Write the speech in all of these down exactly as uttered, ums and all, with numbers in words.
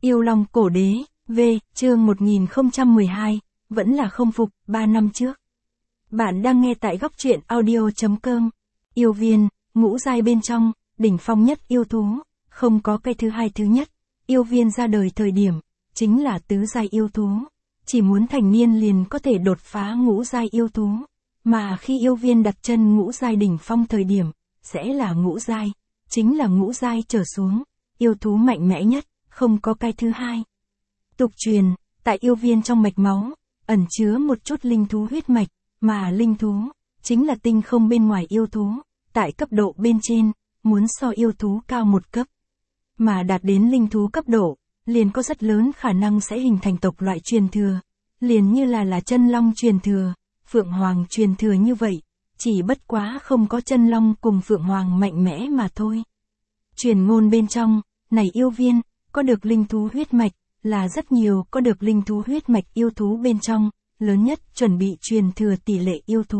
Yêu Long Cổ Đế, V, chương một nghìn không trăm mười hai, vẫn là không phục, ba năm trước. Bạn đang nghe tại góc truyện audio chấm com. Yêu viên, ngũ giai bên trong, đỉnh phong nhất yêu thú, không có cái thứ hai thứ nhất. Yêu viên ra đời thời điểm, chính là tứ giai yêu thú. Chỉ muốn thành niên liền có thể đột phá ngũ giai yêu thú. Mà khi yêu viên đặt chân ngũ giai đỉnh phong thời điểm, sẽ là ngũ giai, chính là ngũ giai trở xuống, yêu thú mạnh mẽ nhất, không có cái thứ hai. Tục truyền, tại yêu viên trong mạch máu, ẩn chứa một chút linh thú huyết mạch, mà linh thú, chính là tinh không bên ngoài yêu thú, tại cấp độ bên trên, muốn so yêu thú cao một cấp. Mà đạt đến linh thú cấp độ, liền có rất lớn khả năng sẽ hình thành tộc loại truyền thừa, liền như là là chân long truyền thừa, phượng hoàng truyền thừa như vậy, chỉ bất quá không có chân long cùng phượng hoàng mạnh mẽ mà thôi. Truyền ngôn bên trong, này yêu viên, có được linh thú huyết mạch, là rất nhiều có được linh thú huyết mạch yêu thú bên trong, lớn nhất chuẩn bị truyền thừa tỷ lệ yêu thú.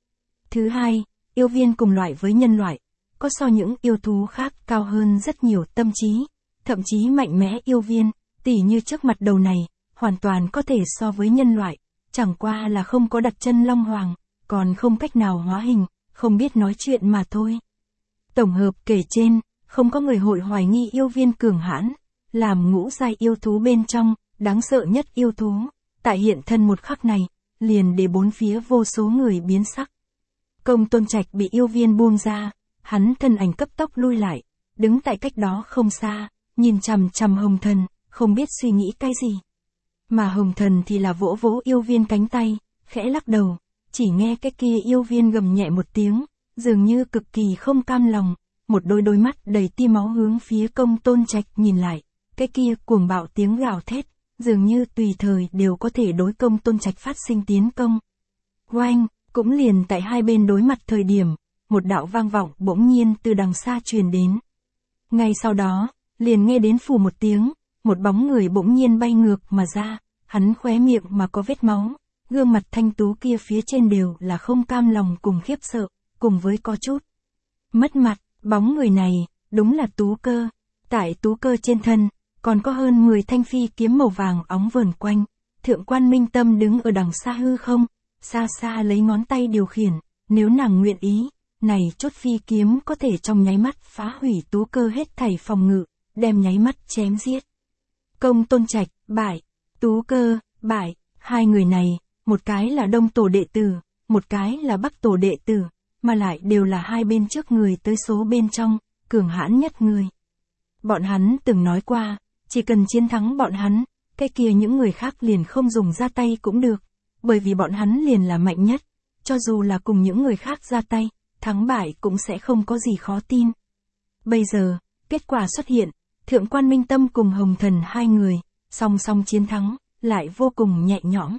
Thứ hai, yêu viên cùng loại với nhân loại, có so những yêu thú khác cao hơn rất nhiều tâm trí, thậm chí mạnh mẽ yêu viên, tỉ như trước mặt đầu này, hoàn toàn có thể so với nhân loại, chẳng qua là không có đặt chân long hoàng, còn không cách nào hóa hình, không biết nói chuyện mà thôi. Tổng hợp kể trên, không có người hội hoài nghi yêu viên cường hãn, làm ngũ giai yêu thú bên trong, đáng sợ nhất yêu thú, tại hiện thân một khắc này, liền để bốn phía vô số người biến sắc. Công Tôn Trạch bị yêu viên buông ra, hắn thân ảnh cấp tốc lui lại, đứng tại cách đó không xa, nhìn chằm chằm Hồng Thần, không biết suy nghĩ cái gì. Mà Hồng Thần thì là vỗ vỗ yêu viên cánh tay, khẽ lắc đầu, chỉ nghe cái kia yêu viên gầm nhẹ một tiếng, dường như cực kỳ không cam lòng, một đôi đôi mắt đầy tia máu hướng phía Công Tôn Trạch nhìn lại, cái kia cuồng bạo tiếng gào thét, dường như tùy thời đều có thể đối Công Tôn Trạch phát sinh tiến công. Oanh, cũng liền tại hai bên đối mặt thời điểm, một đạo vang vọng bỗng nhiên từ đằng xa truyền đến. Ngay sau đó, liền nghe đến phù một tiếng, một bóng người bỗng nhiên bay ngược mà ra, hắn khóe miệng mà có vết máu, gương mặt thanh tú kia phía trên đều là không cam lòng cùng khiếp sợ, cùng với có chút mất mặt. Bóng người này, đúng là Tú Cơ. Tại Tú Cơ trên thân, còn có hơn mười thanh phi kiếm màu vàng óng vờn quanh. Thượng quan Minh Tâm đứng ở đằng xa hư không, xa xa lấy ngón tay điều khiển, nếu nàng nguyện ý, này chốt phi kiếm có thể trong nháy mắt phá hủy Tú Cơ hết thảy phòng ngự, đem nháy mắt chém giết. Công Tôn Trạch, bại, Tú Cơ, bại, hai người này, một cái là Đông Tổ đệ tử, một cái là Bắc Tổ đệ tử, mà lại đều là hai bên trước người tới số bên trong, cường hãn nhất người. Bọn hắn từng nói qua, chỉ cần chiến thắng bọn hắn, cái kia những người khác liền không dùng ra tay cũng được, bởi vì bọn hắn liền là mạnh nhất, cho dù là cùng những người khác ra tay, thắng bại cũng sẽ không có gì khó tin. Bây giờ, kết quả xuất hiện, Thượng quan Minh Tâm cùng Hồng Thần hai người, song song chiến thắng, lại vô cùng nhẹ nhõm.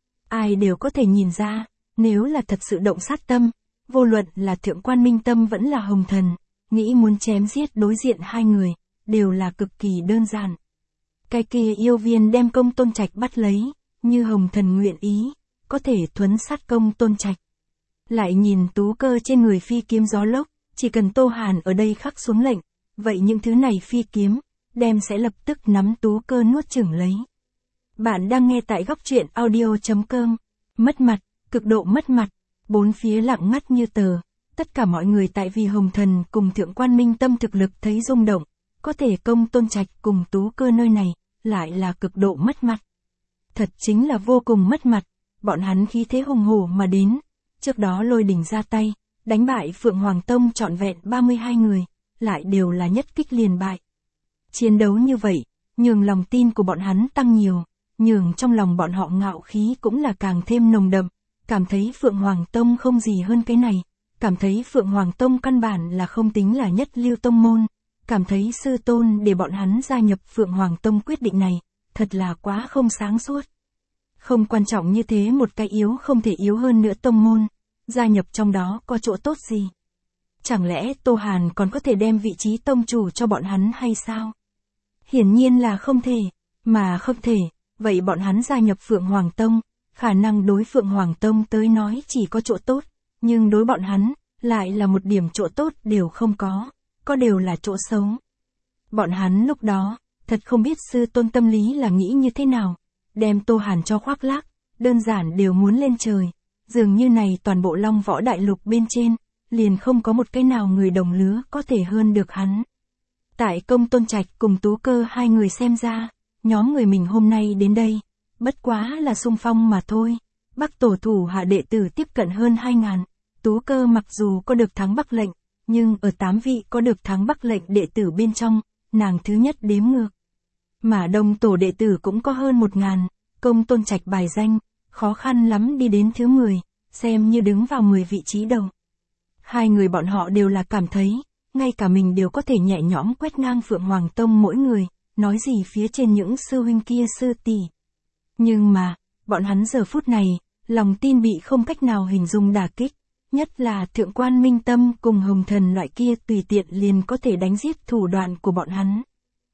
Ai đều có thể nhìn ra, nếu là thật sự động sát tâm, vô luận là Thượng quan Minh Tâm vẫn là Hồng Thần, nghĩ muốn chém giết đối diện hai người, đều là cực kỳ đơn giản. Cái kia yêu viên đem Công Tôn Trạch bắt lấy, như Hồng Thần nguyện ý, có thể thuấn sát Công Tôn Trạch. Lại nhìn Tú Cơ trên người phi kiếm gió lốc, chỉ cần Tô Hàn ở đây khắc xuống lệnh, vậy những thứ này phi kiếm, đem sẽ lập tức nắm Tú Cơ nuốt chửng lấy. Bạn đang nghe tại góc truyện audio chấm com. Mất mặt, cực độ mất mặt, bốn phía lặng ngắt như tờ, tất cả mọi người tại vì Hồng Thần cùng Thượng quan Minh Tâm thực lực thấy rung động, có thể Công Tôn Trạch cùng Tú Cơ nơi này, lại là cực độ mất mặt. Thật chính là vô cùng mất mặt, bọn hắn khí thế hùng hổ mà đến, trước đó lôi đỉnh ra tay, đánh bại Phượng Hoàng Tông trọn vẹn ba mươi hai người, lại đều là nhất kích liền bại. Chiến đấu như vậy, nhường lòng tin của bọn hắn tăng nhiều, nhường trong lòng bọn họ ngạo khí cũng là càng thêm nồng đậm, cảm thấy Phượng Hoàng Tông không gì hơn cái này, cảm thấy Phượng Hoàng Tông căn bản là không tính là nhất lưu tông môn, cảm thấy sư tôn để bọn hắn gia nhập Phượng Hoàng Tông quyết định này, thật là quá không sáng suốt. Không quan trọng như thế một cái yếu không thể yếu hơn nữa tông môn, gia nhập trong đó có chỗ tốt gì? Chẳng lẽ Tô Hàn còn có thể đem vị trí tông chủ cho bọn hắn hay sao? Hiển nhiên là không thể, mà không thể, vậy bọn hắn gia nhập Phượng Hoàng Tông, khả năng đối Phượng Hoàng Tông tới nói chỉ có chỗ tốt, nhưng đối bọn hắn, lại là một điểm chỗ tốt đều không có, có đều là chỗ xấu. Bọn hắn lúc đó, thật không biết sư tôn tâm lý là nghĩ như thế nào, đem Tô Hàn cho khoác lác, đơn giản đều muốn lên trời, dường như này toàn bộ Long Võ Đại Lục bên trên, liền không có một cái nào người đồng lứa có thể hơn được hắn. Tại Công Tôn Trạch cùng Tú Cơ hai người xem ra, nhóm người mình hôm nay đến đây, bất quá là xung phong mà thôi. Bắc tổ thủ hạ đệ tử tiếp cận hơn hai ngàn, Tú Cơ mặc dù có được thắng Bắc lệnh, nhưng ở tám vị có được thắng Bắc lệnh đệ tử bên trong, nàng thứ nhất đếm ngược. Mà Đông tổ đệ tử cũng có hơn một ngàn, Công Tôn Trạch bài danh, khó khăn lắm đi đến thứ mười, xem như đứng vào mười vị trí đầu. Hai người bọn họ đều là cảm thấy, ngay cả mình đều có thể nhẹ nhõm quét ngang Phượng Hoàng Tông mỗi người, nói gì phía trên những sư huynh kia sư tỷ. Nhưng mà, bọn hắn giờ phút này, lòng tin bị không cách nào hình dung đả kích, nhất là Thượng Quan Minh Tâm cùng Hồng Thần loại kia tùy tiện liền có thể đánh giết thủ đoạn của bọn hắn.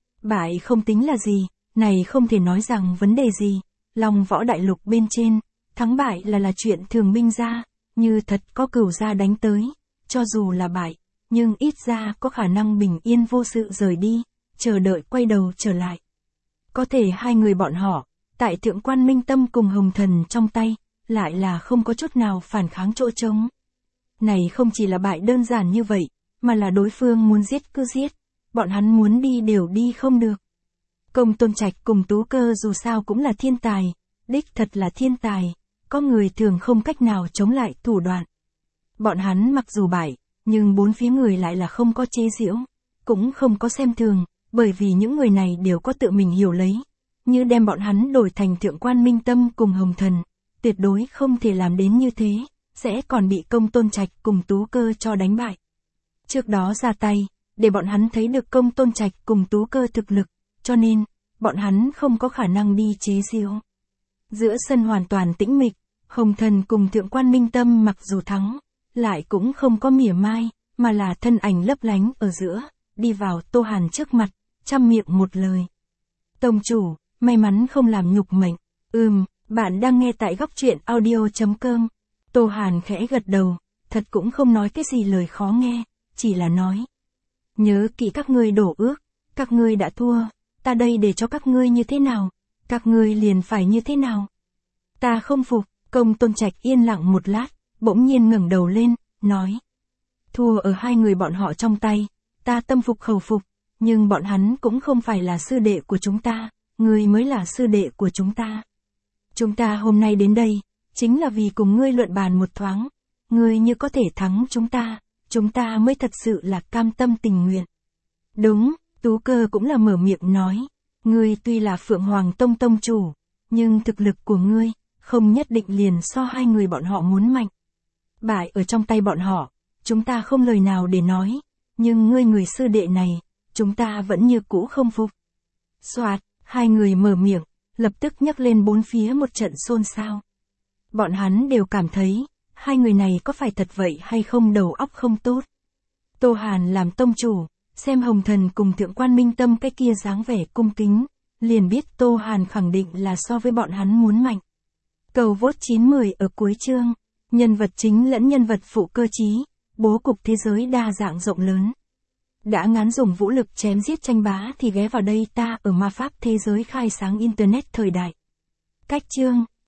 Bại không tính là gì, này không thể nói rằng vấn đề gì, Long Võ Đại Lục bên trên, thắng bại là là chuyện thường binh ra, như thật có cửu gia đánh tới, cho dù là bại, nhưng ít ra có khả năng bình yên vô sự rời đi, chờ đợi quay đầu trở lại. Có thể hai người bọn họ, tại Thượng Quan Minh Tâm cùng Hồng Thần trong tay, lại là không có chút nào phản kháng chỗ trống. Này không chỉ là bại đơn giản như vậy, mà là đối phương muốn giết cứ giết, bọn hắn muốn đi đều đi không được. Công Tôn Trạch cùng Tú Cơ dù sao cũng là thiên tài, đích thật là thiên tài, có người thường không cách nào chống lại thủ đoạn. Bọn hắn mặc dù bại, nhưng bốn phía người lại là không có chế giễu, cũng không có xem thường, bởi vì những người này đều có tự mình hiểu lấy, như đem bọn hắn đổi thành Thượng Quan Minh Tâm cùng Hồng Thần, tuyệt đối không thể làm đến như thế, sẽ còn bị Công Tôn Trạch cùng Tú Cơ cho đánh bại. Trước đó ra tay, để bọn hắn thấy được Công Tôn Trạch cùng Tú Cơ thực lực, cho nên, bọn hắn không có khả năng đi chế giễu. Giữa sân hoàn toàn tĩnh mịch, Hồng Thần cùng Thượng Quan Minh Tâm mặc dù thắng, lại cũng không có mỉa mai, mà là thân ảnh lấp lánh ở giữa, đi vào Tô Hàn trước mặt, trăm miệng một lời. Tông chủ, may mắn không làm nhục mệnh. Ừm, bạn đang nghe tại góc truyện audio chấm com. Tô Hàn khẽ gật đầu, thật cũng không nói cái gì lời khó nghe, chỉ là nói. Nhớ kỹ các ngươi đổ ước, các ngươi đã thua, ta đây để cho các ngươi như thế nào, các ngươi liền phải như thế nào. Ta không phục. Công Tôn Trạch yên lặng một lát, bỗng nhiên ngẩng đầu lên, nói. Thua ở hai người bọn họ trong tay, ta tâm phục khẩu phục, nhưng bọn hắn cũng không phải là sư đệ của chúng ta, ngươi mới là sư đệ của chúng ta. Chúng ta hôm nay đến đây, chính là vì cùng ngươi luận bàn một thoáng, ngươi như có thể thắng chúng ta, chúng ta mới thật sự là cam tâm tình nguyện. Đúng, Tú Cơ cũng là mở miệng nói, ngươi tuy là Phượng Hoàng Tông tông chủ, nhưng thực lực của ngươi, không nhất định liền so hai người bọn họ muốn mạnh. Bại ở trong tay bọn họ, chúng ta không lời nào để nói, nhưng ngươi người sư đệ này, chúng ta vẫn như cũ không phục. Soạt, hai người mở miệng, lập tức nhắc lên bốn phía một trận xôn xao. Bọn hắn đều cảm thấy, hai người này có phải thật vậy hay không đầu óc không tốt. Tô Hàn làm tông chủ, xem Hồng Thần cùng Thượng Quan Minh Tâm cái kia dáng vẻ cung kính, liền biết Tô Hàn khẳng định là so với bọn hắn muốn mạnh. Cầu vote chín mười ở cuối chương, nhân vật chính lẫn nhân vật phụ cơ trí, bố cục thế giới đa dạng rộng lớn. Đã ngán dùng vũ lực chém giết tranh bá thì ghé vào đây ta ở ma pháp thế giới khai sáng Internet thời đại. Cách chương